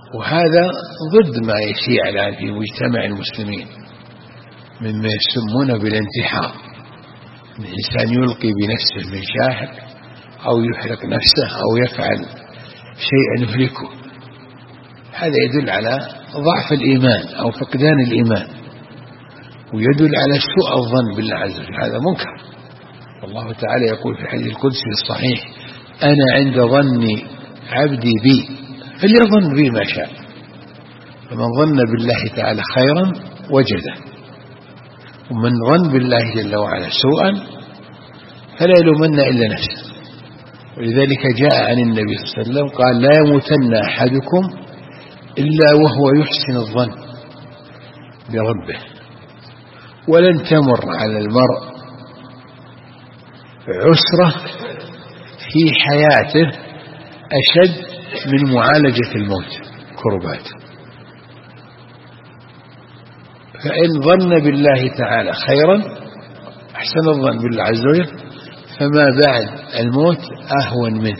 وهذا ضد ما يشيع الآن في مجتمع المسلمين مما يسمونه بالانتحار، الإنسان يلقي بنفسه من شاحب أو يحرق نفسه أو يفعل شيئا يهلكه. هذا يدل على ضعف الإيمان أو فقدان الإيمان، ويدل على سوء الظن بالله عز وجل، هذا منكر. والله تعالى يقول في الحديث القدسي الصحيح: أنا عند ظن عبدي بي فليظن بي ما شاء، فمن ظن بالله تعالى خيرا وجده، ومن ظن بالله جل وعلا سوءا فلا يلومن إلا نفسه. ولذلك جاء عن النبي صلى الله عليه وسلم قال: لا يموتن أحدكم إلا وهو يحسن الظن بربه، ولن تمر على المرء عسرة في حياته أشد من معالجة الموت كربات. فإن ظن بالله تعالى خيرا أحسن الظن بالله عز وجل، فما بعد الموت أهون منه.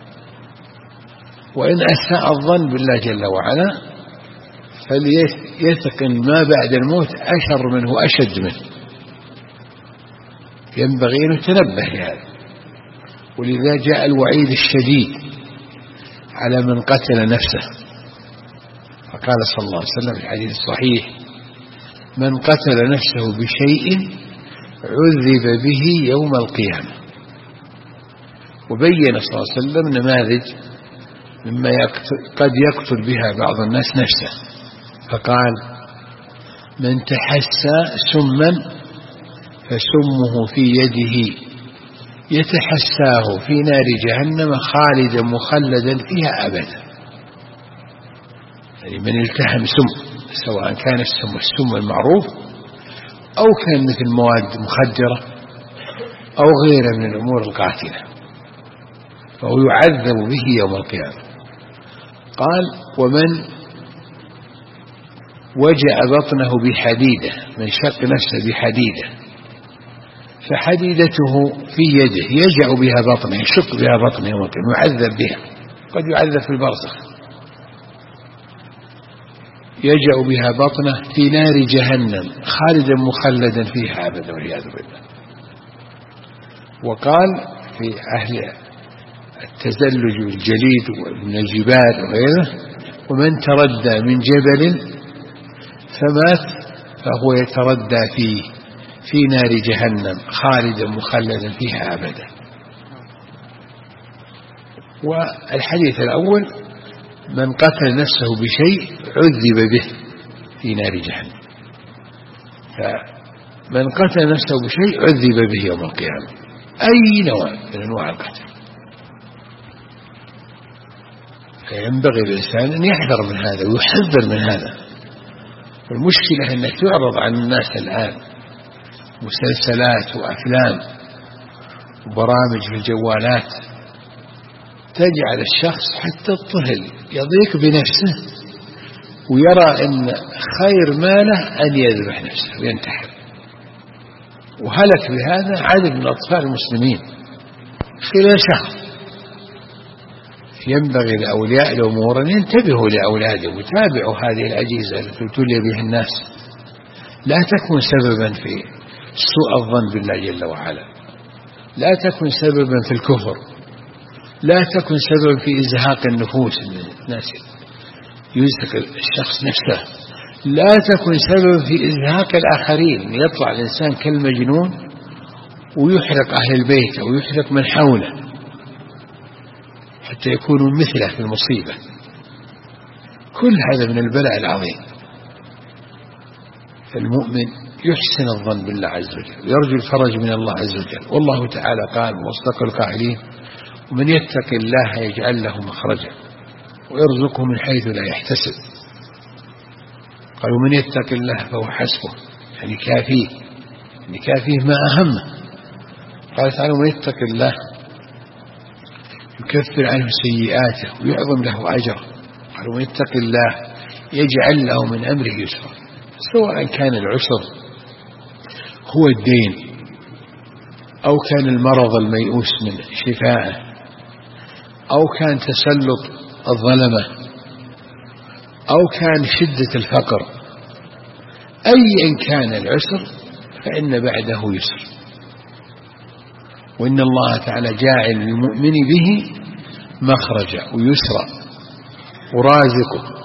وإن أساء الظن بالله جل وعلا فليتقن ما بعد الموت أشر منه وأشد منه. ينبغي أن نتنبه لهذا. ولذا جاء الوعيد الشديد على من قتل نفسه، فقال صلى الله عليه وسلم في الحديث الصحيح: من قتل نفسه بشيء عذب به يوم القيامة. وبين صلى الله عليه وسلم نماذج مما قد يقتل بها بعض الناس نفسه، فقال: من تحسى سما فسمه في يده يتحساه في نار جهنم خالدا مخلدا فيها أبدا. يعني من التهم سم، سواء كان السم المعروف أو كان مثل مواد مخدرة أو غيرها من الأمور القاتلة، فهو يعذب به يوم القيامة. قال: ومن وجع بطنه بحديدة، من شق نفسه بحديدة فحديدته في يده يجع بها بطنه، يشق بها بطنه يوم القيامة، يعذب بها، قد يعذب في البرزخ، يجع بها بطنه في نار جهنم خالدا مخلدا فيها أبدا والعياذ بالله. وقال في أهل التزلج والجليد ومن الجبال وغيره: ومن تردى من جبل فمات فهو يتردى في نار جهنم خالدا مخلدا فيها أبدا. والحديث الأول: من قتل نفسه بشيء عذب به في نار جهنم، فمن قتل نفسه بشيء عذب به يوم القيامة، أي نوع من أنواع القتل. فينبغي الإنسان أن يحذر من هذا ويحذر من هذا. والمشكلة أنك تعرض عن الناس الآن مسلسلات وأفلام وبرامج في الجوالات تجعل الشخص حتى الطفل يضيق بنفسه ويرى أن خير ماله أن يذبح نفسه وينتحر. وهلك بهذا عدد من الأطفال المسلمين خلال شهر. ينبغي لأولياء الأمور أن ينتبهوا لأولادهم ويتابعوا هذه الأجهزة التي ابتلي بها الناس، لا تكون سببا في سوء الظن بالله جل وعلا، لا تكن سببا في الكفر، لا تكن سببا في إزهاق النفوس، الناس يزهق الشخص نفسه، لا تكن سببا في إزهاق الآخرين، يطلع الإنسان كالمجنون ويحرق أهل البيت أو يحرق من حوله حتى يكونوا مثله في المصيبة. كل هذا من البلاء العظيم. فالمؤمن يحسن الظن بالله عز وجل ويرجو الفرج من الله عز وجل. والله تعالى قال واصدق القائلين: ومن يتق الله يجعل له مخرجا ويرزقه من حيث لا يحتسب. قال: ومن يتق الله فهو حسبه، يعني كافيه، يعني كافيه ما أهمه. قال تعالى: ومن يتق الله يكفر عنه سيئاته ويعظم له أجره. قال: ومن يتق الله يجعل له من أمره يسرا. سواء كان العسر هو الدين أو كان المرض الميؤوس من شفائه أو كان تسلط الظلمة أو كان شدة الفقر، أيا كان العسر فإن بعده يسر. وإن الله تعالى جاعل للمؤمن به مخرجا ويسرا ورازقه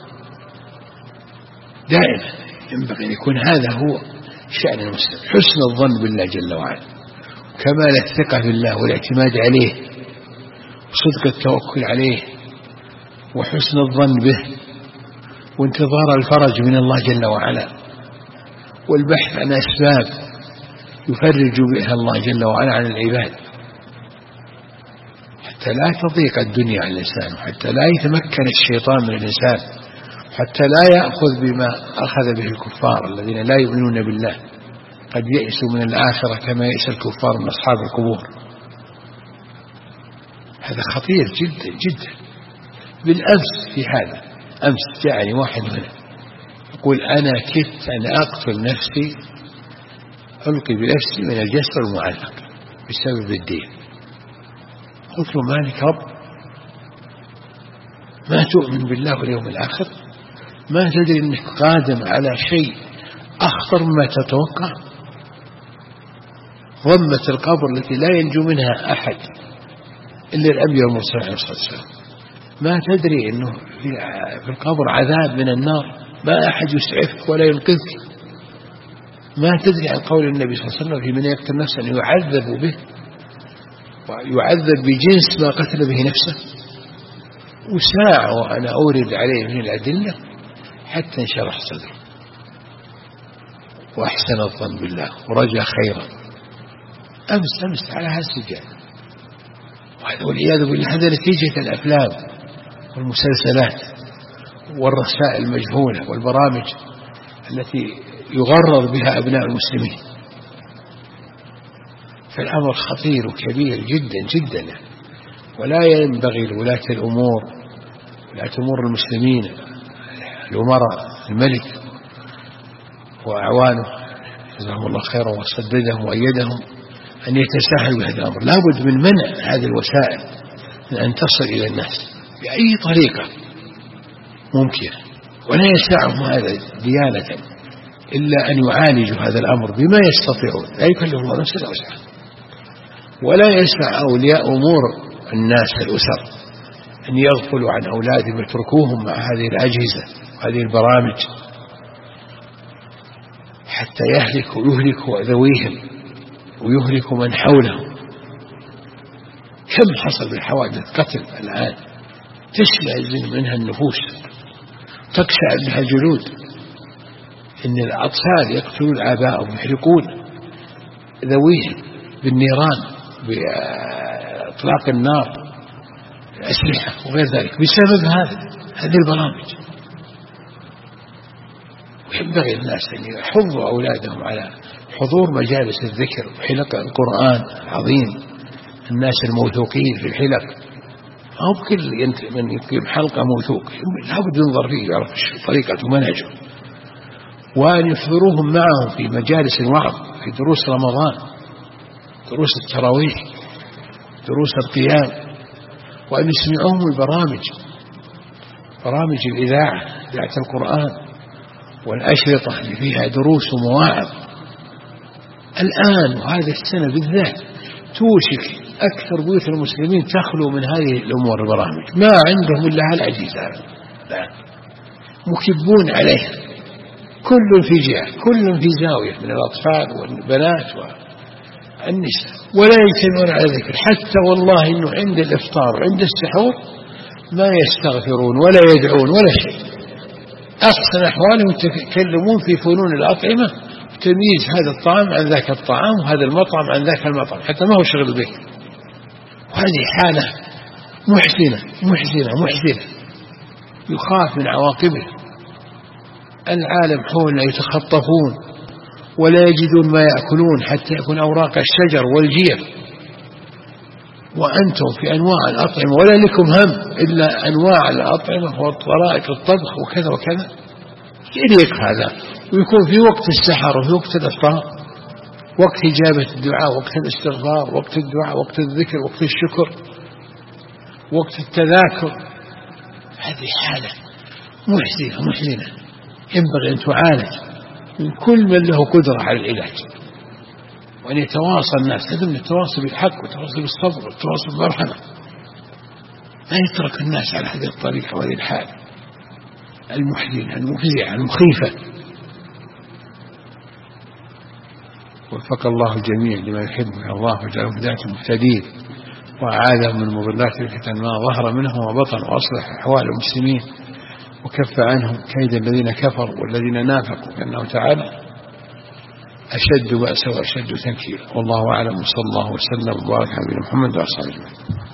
دائما. ينبغي أن يكون هذا هو شأن المسلم، حسن الظن بالله جل وعلا، كمال الثقة بالله والاعتماد عليه وصدق التوكل عليه وحسن الظن به وانتظار الفرج من الله جل وعلا والبحث عن أسباب يفرج بها الله جل وعلا عن العباد، حتى لا تضيق الدنيا على الإنسان، وحتى لا يتمكن الشيطان من الإنسان، حتى لا يأخذ بما أخذ به الكفار الذين لا يؤمنون بالله، قد يئسوا من الآخرة كما يئس الكفار من أصحاب القبور. هذا خطير جدا جدا. بالأمس في هذا، أمس جاءني واحد هنا يقول أنا كدت أن أقتل نفسي، ألقي بنفسي من الجسر المعلق بسبب الدين. قلت له مالك رب؟ ما تؤمن بالله واليوم الآخر؟ ما تدري أنك قادم على شيء أخطر مما تتوقع؟ ضمة القبر التي لا ينجو منها أحد إلا الأنبياء والمرسلين عليه الصلاة والسلام. ما تدري أنه في القبر عذاب من النار، ما أحد يسعفك ولا ينقذك. ما تدري عن قول النبي صلى الله عليه وسلم في من يقتل نفسا يعذب به، ويعذب بجنس ما قتل به نفسه. وساعة وأنا أورد عليه من الأدلة حتى انشرح صدره وأحسن الظن بالله ورجى خيرا. أمس على هالسجال. والعياذ بالله هذا نتيجة الأفلام والمسلسلات والرسائل المجهولة والبرامج التي يغرر بها أبناء المسلمين. فالأمر خطير وكبير جدا جدا، ولا ينبغي لولاة الأمور، ولاة أمور المسلمين، الأمراء، الملك وأعوانه جزاهم الله خيرا وسددهم وأيدهم، أن يتساهلوا بهذا الأمر. لا بد من منع هذه الوسائل من أن تصل إلى الناس بأي طريقة ممكنة، ولا يسعهم هذا ديانة إلا أن يعالجوا هذا الأمر بما يستطيعون، لا يكلف الله نفسا إلا وسعها. ولا يسع أولياء أمور الناس الأسر أن يغفلوا عن أولادهم ويتركوهم مع هذه الأجهزة وهذه البرامج حتى يهلكوا ذويهم ويهلكوا من حولهم. كم حصل من حوادث قتل الآن تشمئز منها النفوس، تقشعر منها الجلود، إن الأطفال يقتلون آباءهم ويحرقون ذويهم بالنيران بإطلاق النار، الأسلحة وغير ذلك، بسبب هذه البرامج. وينبغي الناس أن يحضوا أولادهم على حضور مجالس الذكر وحلق القرآن العظيم، الناس الموثوقين في الحلق، أو كل من يقيم حلقة موثوق لابد ينظر فيه يعرف طريقة ومنهجه، وأن يحضروهم معهم في مجالس الوعظ، في دروس رمضان، دروس التراويح، دروس القيام، وأن يسمعوهم برامج الإذاعة، إذاعة القرآن والأشرطة اللي فيها دروس ومواعظ. الآن وهذه السنة بالذات توشك أكثر بيوت المسلمين تخلو من هذه الأمور البرامج، ما عندهم إلا هالأجهزة، مكبون عليها، كل في جهة، كل في زاوية من الأطفال والبنات والنساء، ولا يجتمعون على ذكر. حتى والله إنه عند الإفطار وعند السحور ما يستغفرون ولا يدعون ولا شيء. أحسن أحوالهم يتكلمون في فنون الأطعمة، تمييز هذا الطعام عن ذاك الطعام وهذا المطعم عن ذاك المطعم، حتى ما هو شغل به. وهذه حالة محزنة يخاف من عواقبه. العالم حولنا يتخطفون ولا يجدون ما يأكلون حتى يكون أوراق الشجر والجير، وأنتم في أنواع الأطعمة ولا لكم هم إلا أنواع الأطعمة وطرائق الطبخ وكذا وكذا. يليق هذا ويكون في وقت السحر وفي وقت الإفطار، وقت إجابة الدعاء، وقت الاستغفار، وقت الدعاء، وقت الذكر، وقت الشكر، وقت التذاكر. هذه حالة محزنة ينبغي أن تعالج من كل من له قدرة على العلاج، وأن يتواصل الناس. لازم التواصل بالحق والتواصل بالصبر والتواصل بالمرحمة، لا يترك الناس على هذه الطريقة وهذه الحال المحزنة المفزعة المخيفة. وفق الله الجميع لما يحب من الله وجعله هداة المهتدين، وأعاذهم من مضلات الفتن ما ظهر منهم وبطن، وأصلح أحوال المسلمين، وكف عنهم كيد الذين كفروا والذين نافقوا، لأنه تعالى أشد بأسا وأشد تنكيلا. والله أعلم، وصلى الله وسلم وبارك على محمد وعلى آله وصحبه.